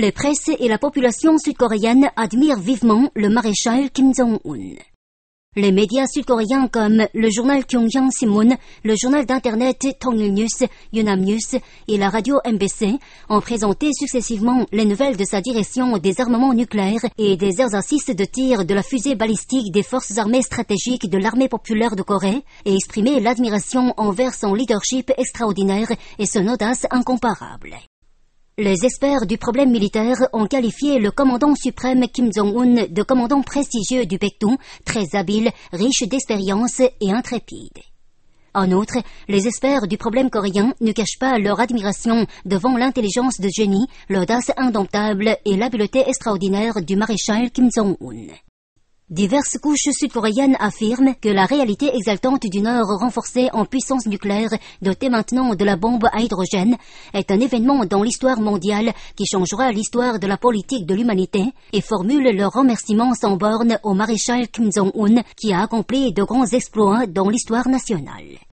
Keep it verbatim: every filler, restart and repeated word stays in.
Les presses et la population sud-coréenne admirent vivement le maréchal Kim Jong-un. Les médias sud-coréens comme le journal Kyongyang Sinmun, le journal d'internet Tongyul News, Yonhap News et la radio M B C ont présenté successivement les nouvelles de sa direction des armements nucléaires et des exercices de tir de la fusée balistique des forces armées stratégiques de l'armée populaire de Corée et exprimé l'admiration envers son leadership extraordinaire et son audace incomparable. Les experts du problème militaire ont qualifié le commandant suprême Kim Jong-un de commandant prestigieux du Baekdong, très habile, riche d'expérience et intrépide. En outre, les experts du problème coréen ne cachent pas leur admiration devant l'intelligence de génie, l'audace indomptable et l'habileté extraordinaire du maréchal Kim Jong-un. Diverses couches sud-coréennes affirment que la réalité exaltante du Nord renforcée en puissance nucléaire, dotée maintenant de la bombe à hydrogène, est un événement dans l'histoire mondiale qui changera l'histoire de la politique de l'humanité et formulent leurs remerciements sans borne au maréchal Kim Jong-un qui a accompli de grands exploits dans l'histoire nationale.